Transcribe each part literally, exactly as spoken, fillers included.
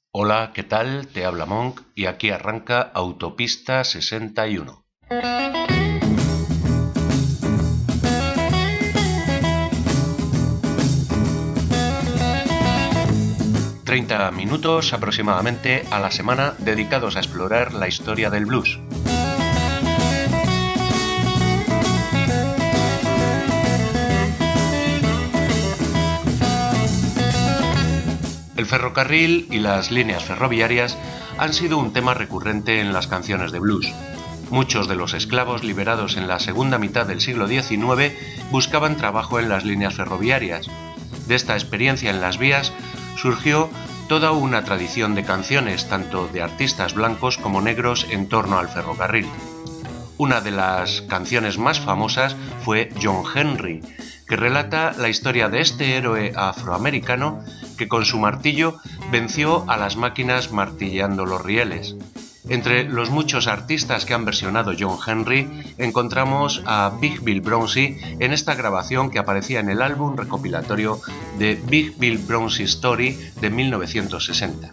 Hola, ¿qué tal? Te habla Monk y aquí arranca Autopista sesenta y uno. treinta minutos aproximadamente a la semana dedicados a explorar la historia del blues. El ferrocarril y las líneas ferroviarias han sido un tema recurrente en las canciones de blues. Muchos de los esclavos liberados en la segunda mitad del siglo diecinueve buscaban trabajo en las líneas ferroviarias. De esta experiencia en las vías surgió toda una tradición de canciones, tanto de artistas blancos como negros, en torno al ferrocarril. Una de las canciones más famosas fue John Henry, que relata la historia de este héroe afroamericano que con su martillo venció a las máquinas martilleando los rieles. Entre los muchos artistas que han versionado John Henry, encontramos a Big Bill Brownzie en esta grabación que aparecía en el álbum recopilatorio de Big Bill Brownzie Story de mil novecientos sesenta.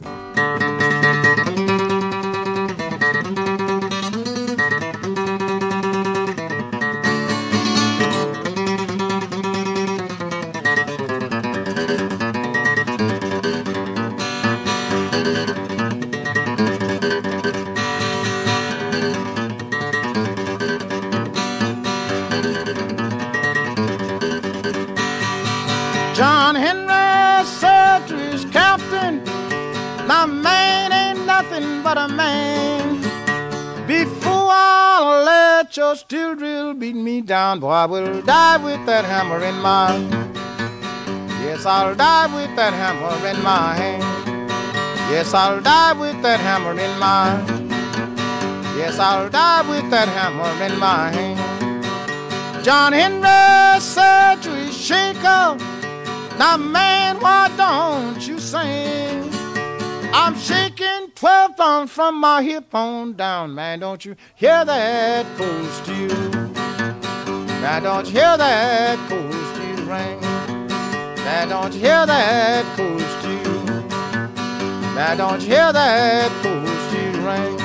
John Henry said to his captain, "My man ain't nothing but a man. Before I'll let your steel drill beat me down, boy, I will die with that hammer in my hand. Yes, I'll die with that hammer in my hand. Yes, I'll die with that hammer in my hand. Yes, I'll die with that hammer in my hand." John Henry said to his shaker, "Now, man, why don't you sing? I'm shaking twelve pounds from my hip on down. Man, don't you hear that cold steel? Man, don't you hear that cold steel ring? Man, don't you hear that cold steel? Man, don't you hear that cold steel ring?"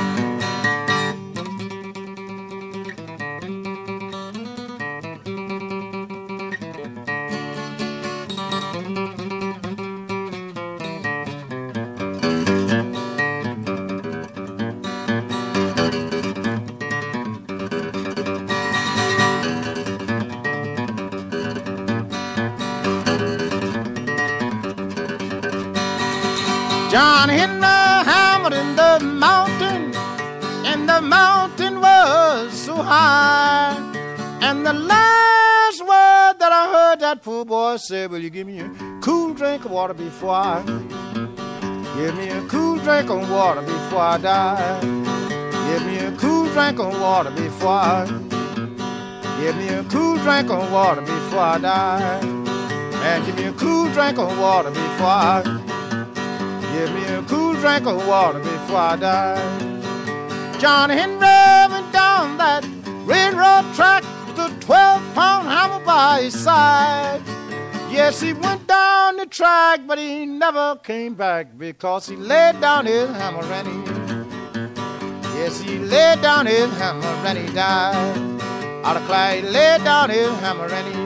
John Henry hammered in the mountain, and the mountain was so high. And the last word that I heard that poor boy say, "Will you give me a cool drink of water before I give me a cool drink of water before I die? Give me a cool drink of water before I give me a cool drink of water before I die. And give me a cool drink of water before I give me a cool drink of water before I die." John Henry went down that railroad track with a twelve-pound hammer by his side. Yes, he went down the track, but he never came back because he laid down his hammer and he, yes, he laid down his hammer and he died. Out of clay, he laid down his hammer and he,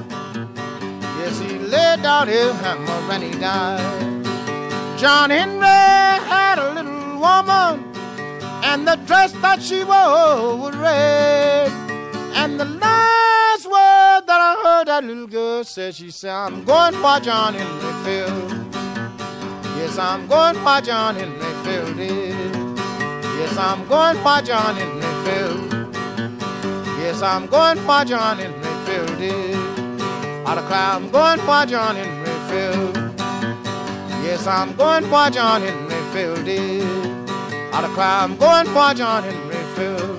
yes, he laid down his hammer and he died. John Henry had a little woman, and the dress that she wore was red. And the last word that I heard that little girl said, she said, "I'm going where John Henry Field. Yes, I'm going where John Henry Field is. Yes, I'm going where John Henry Field. Yes, I'm going where John Henry Field is. Out of cry, I'm going where John Henry Field. Yes, I'm going where John Henry Field is. Out of cry, I'm going where John Henry Field.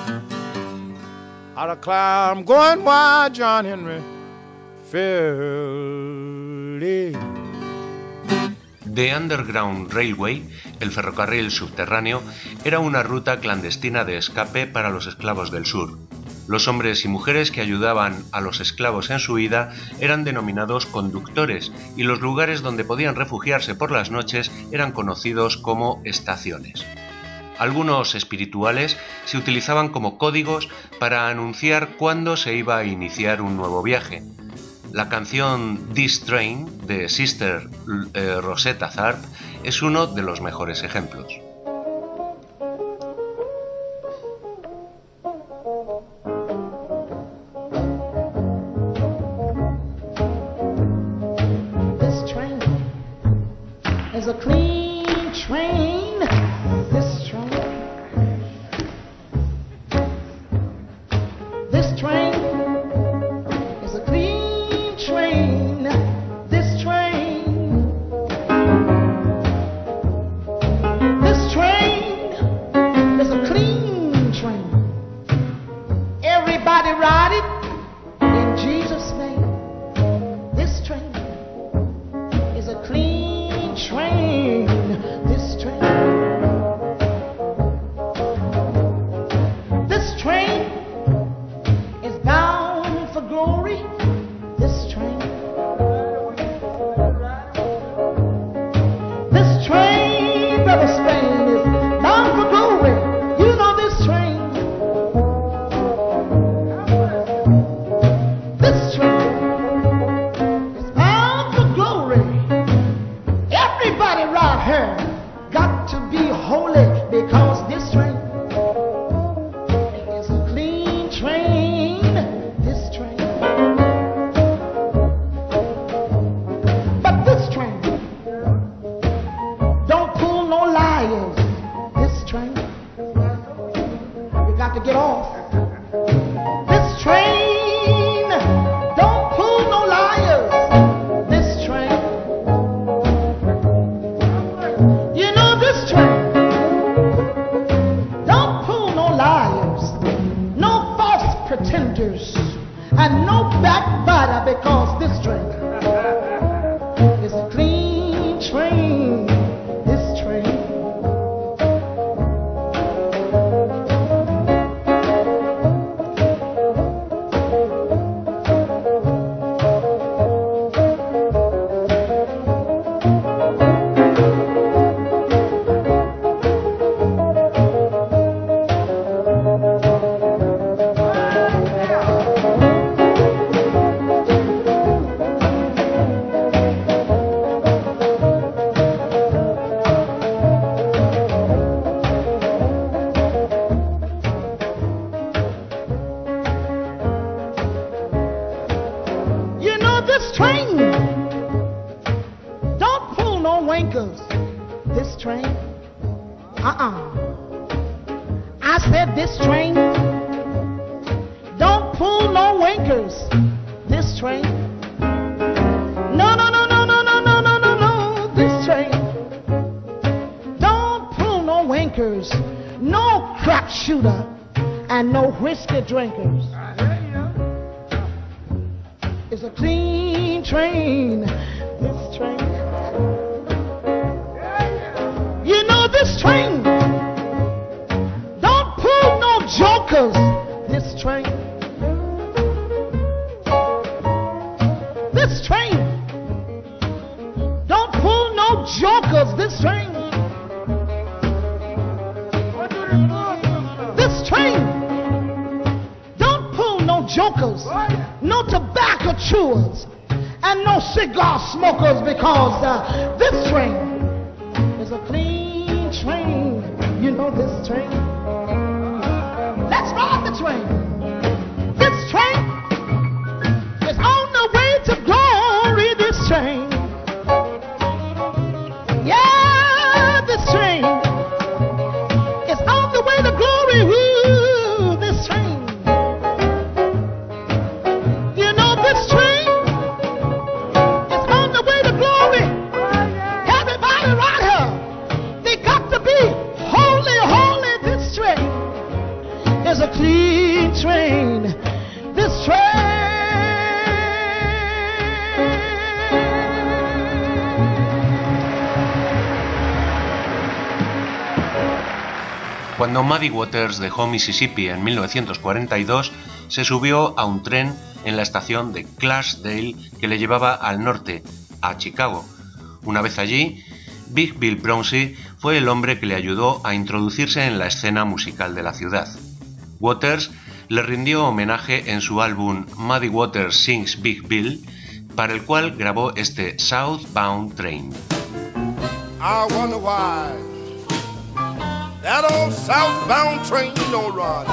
Out of cry, I'm going where John Henry Field is. The Underground Railway, el ferrocarril subterráneo, era una ruta clandestina de escape para los esclavos del sur. Los hombres y mujeres que ayudaban a los esclavos en su huida eran denominados conductores y los lugares donde podían refugiarse por las noches eran conocidos como estaciones. Algunos espirituales se utilizaban como códigos para anunciar cuándo se iba a iniciar un nuevo viaje. La canción This Train de Sister eh, Rosetta Tharpe es uno de los mejores ejemplos. Is a clean train. This train. This train is a clean train. This train. This train is a clean train. Everybody ride it in Jesus' name. This train is a clean train, this train. This train is bound for glory. This train. This train, Brother Spain, is bound for glory. You know this train. This train is bound for glory. Everybody right here got to be holy because this train is a clean train. This train. But this train don't pull no liars. This train. You got to get off. This train don't pull no liars. This train. You know this train don't pull no liars, no false pretenders, and no backbiter because this train is a clean train. This train. You know this train don't pull no wankers. This train. Uh-uh. I said this train don't pull no wankers. This train. No, no, no, no, no, no, no, no, no, no. This train don't pull no wankers, no crap shooter, and no whiskey drinkers. It's a clean train. This train. You know this train don't pull no jokers. This train. This train don't pull no jokers. This train. This train don't pull no jokers, no tobacco chewers, and no cigar smokers because uh, this train is a clean train. You know this train. Let's ride the train. This train is on the way to glory. This train. Yeah, this train is on the way to glory. Ooh, this train. You know this train is on the way to glory. Everybody right here, they got to be holy, holy. This train is a clean train. This train. Cuando Muddy Waters dejó Mississippi en mil novecientos cuarenta y dos, se subió a un tren en la estación de Clarksdale que le llevaba al norte, a Chicago. Una vez allí, Big Bill Brownsie fue el hombre que le ayudó a introducirse en la escena musical de la ciudad. Waters le rindió homenaje en su álbum Muddy Waters Sings Big Bill, para el cual grabó este Southbound Train. I wonder why that old southbound train don't run.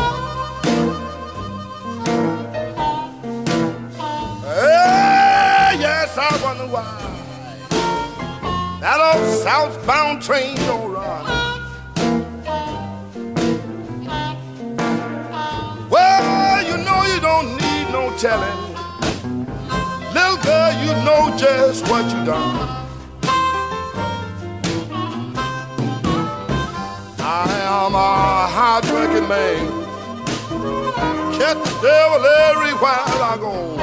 Hey, yes, I wonder why that old southbound train don't run. Well, you know you don't need no telling. Little girl, you know just what you done. I am a hard-working man. Catch the devil everywhere I go.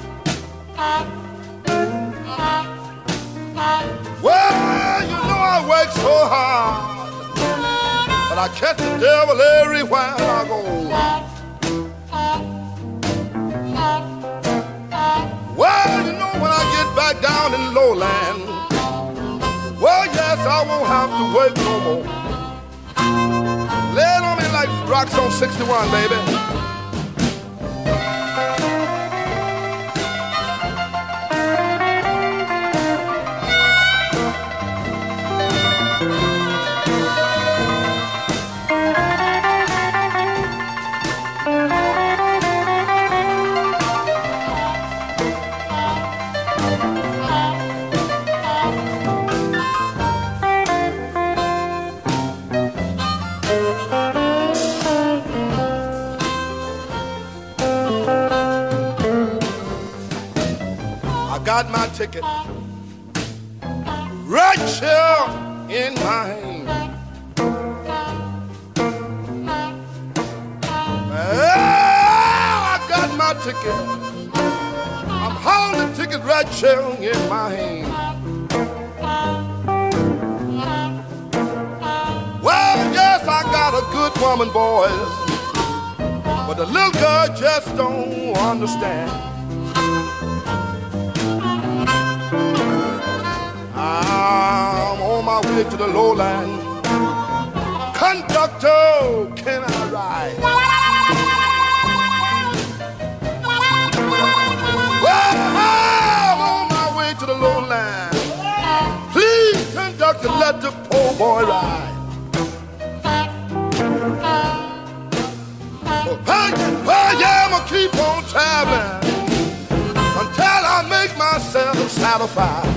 Well, you know I work so hard, but I catch the devil everywhere I go. Well, you know when I get back down in lowland, well, yes, I won't have to work no more. Lay it on me like rocks on sixty-one, baby. Got my ticket right here in my hand. Well, I got my ticket. I'm holding the ticket right here in my hand. Well, yes, I got a good woman, boys, but the little girl just don't understand. I'm on my way to the lowland. Conductor, can I ride? Well, I'm on my way to the lowland. Please, conductor, let the poor boy ride. Well, yeah, I'm gonna keep on traveling until I make myself satisfied.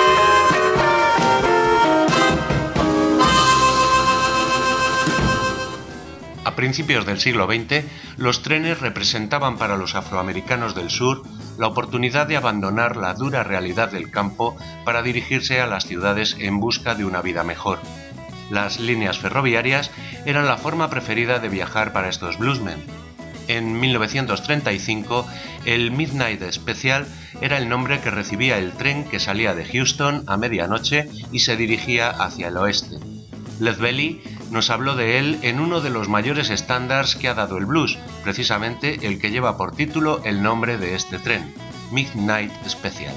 A principios del siglo veinte, los trenes representaban para los afroamericanos del sur la oportunidad de abandonar la dura realidad del campo para dirigirse a las ciudades en busca de una vida mejor. Las líneas ferroviarias eran la forma preferida de viajar para estos bluesmen. En mil novecientos treinta y cinco, el Midnight Special era el nombre que recibía el tren que salía de Houston a medianoche y se dirigía hacia el oeste. Lead Belly nos habló de él en uno de los mayores estándares que ha dado el blues, precisamente el que lleva por título el nombre de este tren, Midnight Special.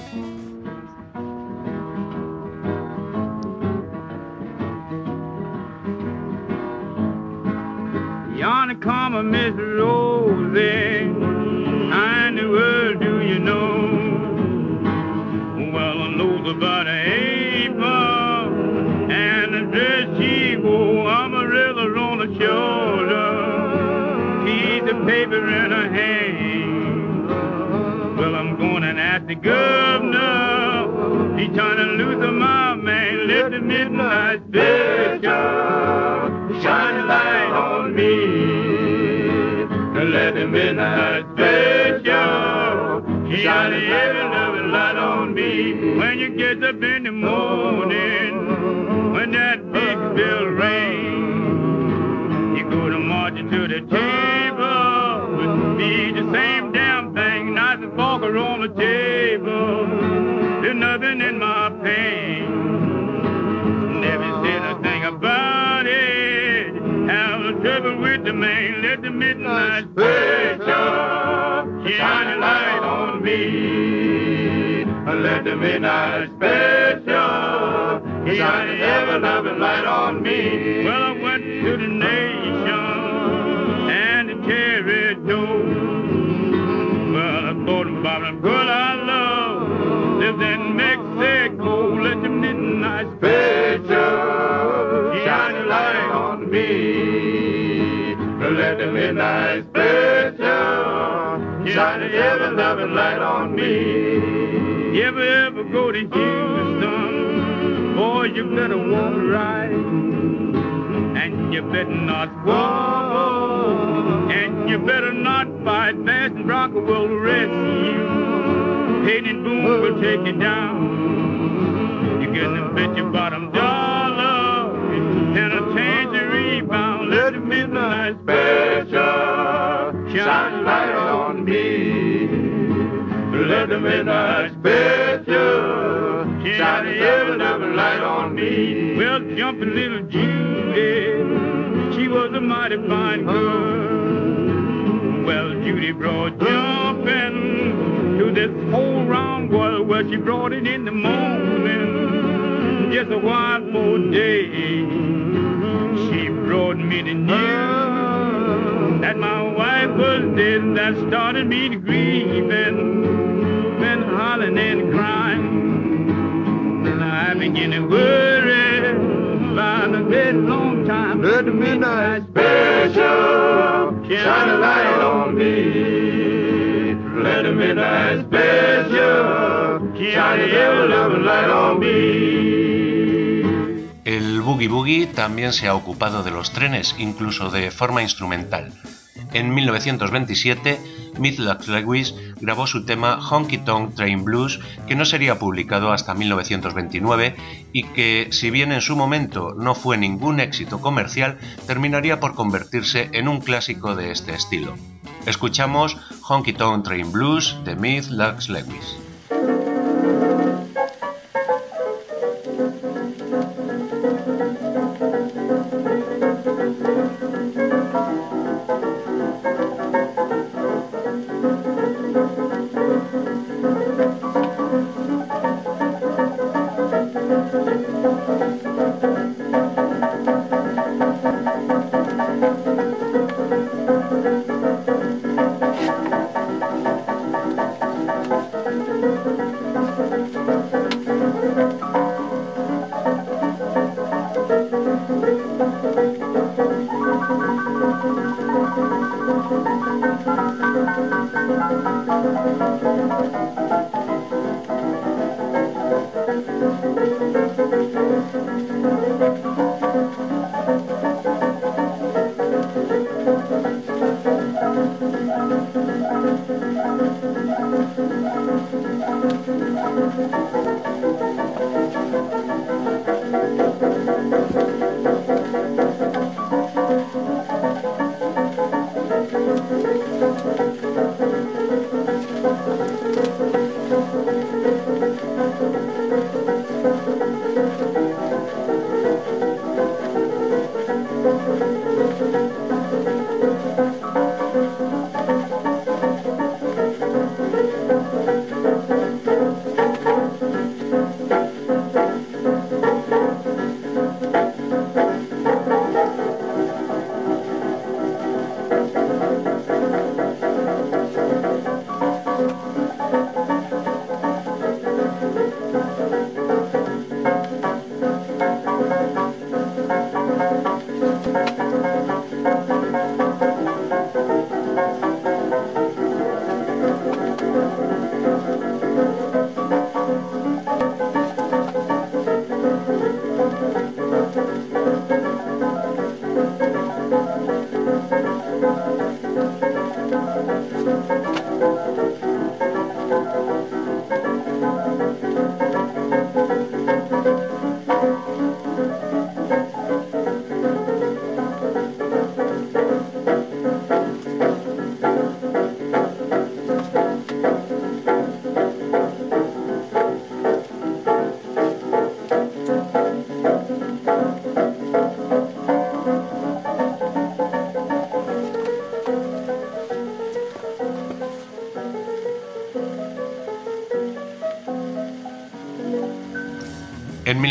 Yonder come a Miss Rosie, how in the world do you know? Well, I know about an apron and the dress she wore. I'm a river on the shoulder, piece of paper in her hand. Well, I'm going and ask the governor, he's trying to loosen my man. Let the midnight special shine a light on me. Let the midnight special shine every loving light on me. When you get up in the morning, when that big bell rings, you go to marching to the table, be the same damn thing, knife and fork are on the table. There's nothing in my pain, never said a thing about it. Have a trouble with the man, let the midnight special me. Let the midnight special shine an ever-loving light on me. Well, I went to the nation and the territory. Well, I thought about a girl I love lives in Mexico. Let the midnight special shine a light on me. Let the midnight special shine an ever-loving light on me. You ever, ever go to Houston, boy, you better walk right. And you better not squabble, and you better not fight. Fast and Bronco will rescue you. Hayden and Boone will take you down. You get them bet your bottom dollar and a chance to rebound. Let the midnight special shine a light on me. Let the midnight special shine a ever-loving light on me. Well, jumping little Judy, she was a mighty fine girl. Well, Judy brought jumping to this whole round world. Well, she brought it in the morning, just a while for day. She brought me the news that my wife was dead. That started me to grieving, been hollering and crying. I begin to worry about a very long time. Let the midnight special shine a light on me. Let the midnight special shine a ever-loving light on me. El boogie boogie también se ha ocupado de los trenes, incluso de forma instrumental. En mil novecientos veintisiete, Meet Lux Lewis grabó su tema Honky Tonk Train Blues, que no sería publicado hasta mil novecientos veintinueve y que, si bien en su momento no fue ningún éxito comercial, terminaría por convertirse en un clásico de este estilo. Escuchamos Honky Tonk Train Blues de Meet Lux Lewis.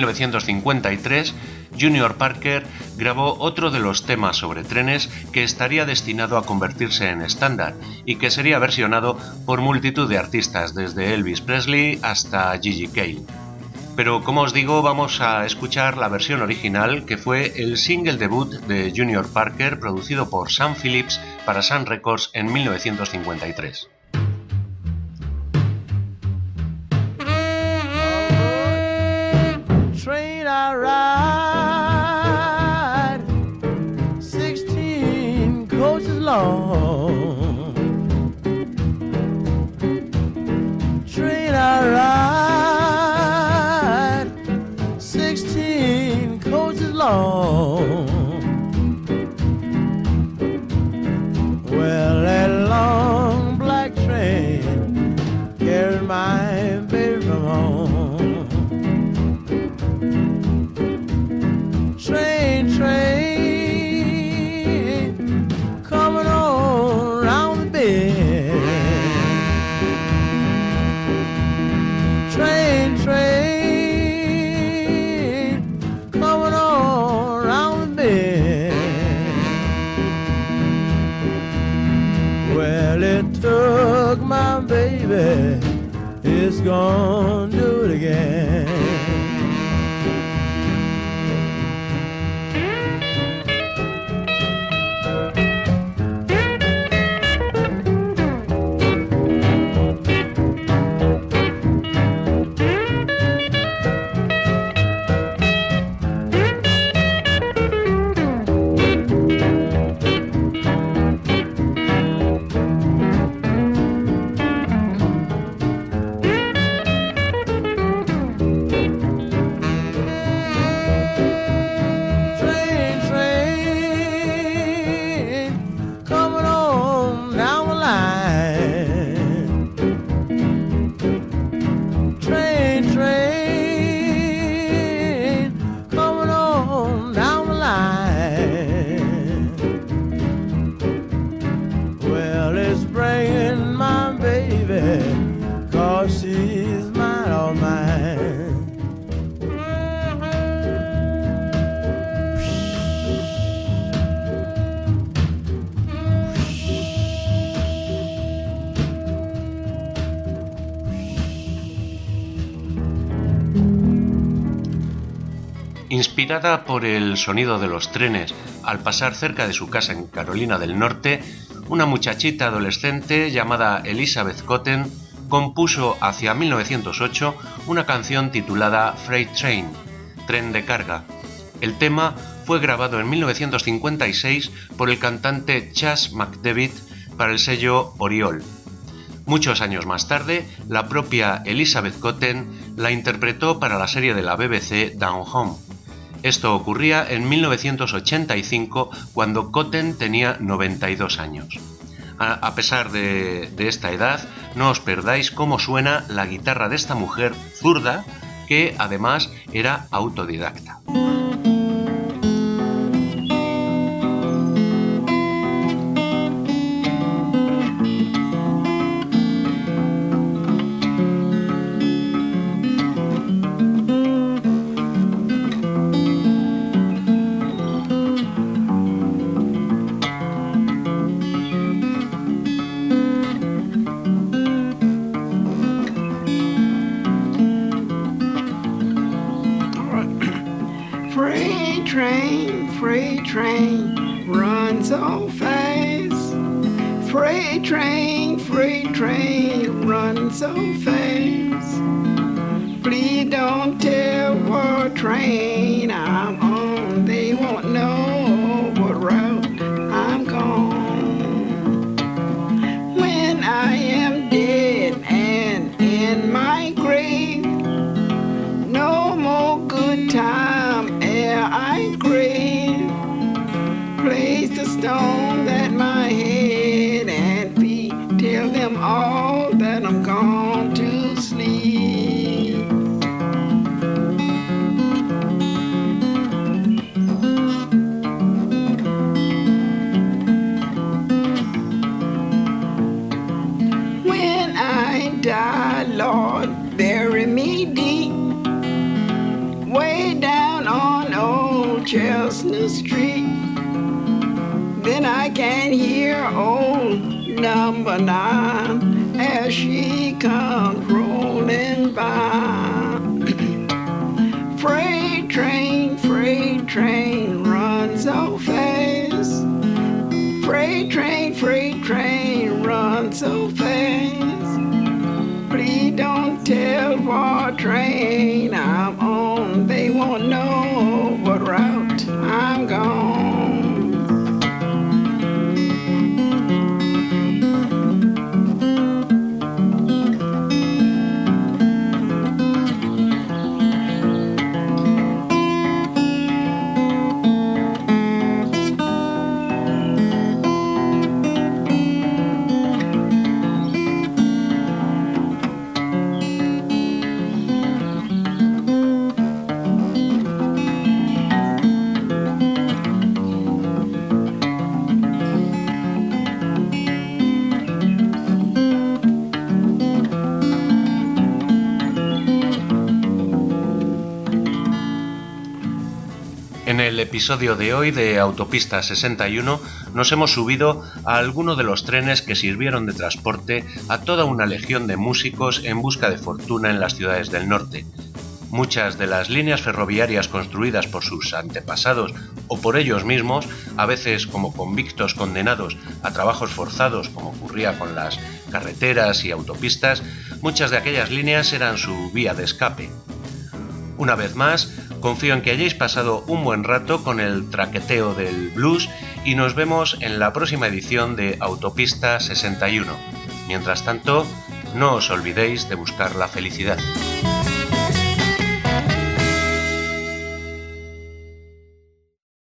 novecientos cincuenta y tres, Junior Parker grabó otro de los temas sobre trenes que estaría destinado a convertirse en estándar y que sería versionado por multitud de artistas, desde Elvis Presley hasta Gigi Cale. Pero como os digo, vamos a escuchar la versión original, que fue el single debut de Junior Parker, producido por Sam Phillips para Sun Records en mil novecientos cincuenta y tres. Train I ride, sixteen coaches long. Train I ride, sixteen coaches long. Well, that long black train carried my baby from home. Train, train, coming on round the bend. Train, train, coming on round the bend. Well, it took my baby, it's gonna do it again. Inspirada por el sonido de los trenes al pasar cerca de su casa en Carolina del Norte, una muchachita adolescente llamada Elizabeth Cotten compuso hacia mil novecientos ocho una canción titulada Freight Train, Tren de Carga. El tema fue grabado en mil novecientos cincuenta y seis por el cantante Chas McDevitt para el sello Oriole. Muchos años más tarde, la propia Elizabeth Cotten la interpretó para la serie de la B B C Down Home. Esto ocurría en mil novecientos ochenta y cinco, cuando Cotten tenía noventa y dos años. A, a pesar de, de esta edad, no os perdáis cómo suena la guitarra de esta mujer zurda, que además era autodidacta. Train runs so fast. Freight train, freight train runs so fast. Please don't tell what train I'm on. They won't know what route I'm gone. When I am dead and in my grave, no more good time ere I crave. Place the stone at my head and feet. Tell them all that I'm gone to sleep. the street. Then I can hear old number nine as she comes rolling by. Freight train, freight train, run so fast. Freight train, freight train, run so fast. Please don't tell what train I'm on. They won't know what route I'm gone. En el episodio de hoy de Autopista sesenta y uno nos hemos subido a alguno de los trenes que sirvieron de transporte a toda una legión de músicos en busca de fortuna en las ciudades del norte. Muchas de las líneas ferroviarias construidas por sus antepasados o por ellos mismos, a veces como convictos condenados a trabajos forzados como ocurría con las carreteras y autopistas, muchas de aquellas líneas eran su vía de escape. Una vez más, confío en que hayáis pasado un buen rato con el traqueteo del blues y nos vemos en la próxima edición de Autopista sesenta y uno. Mientras tanto, no os olvidéis de buscar la felicidad.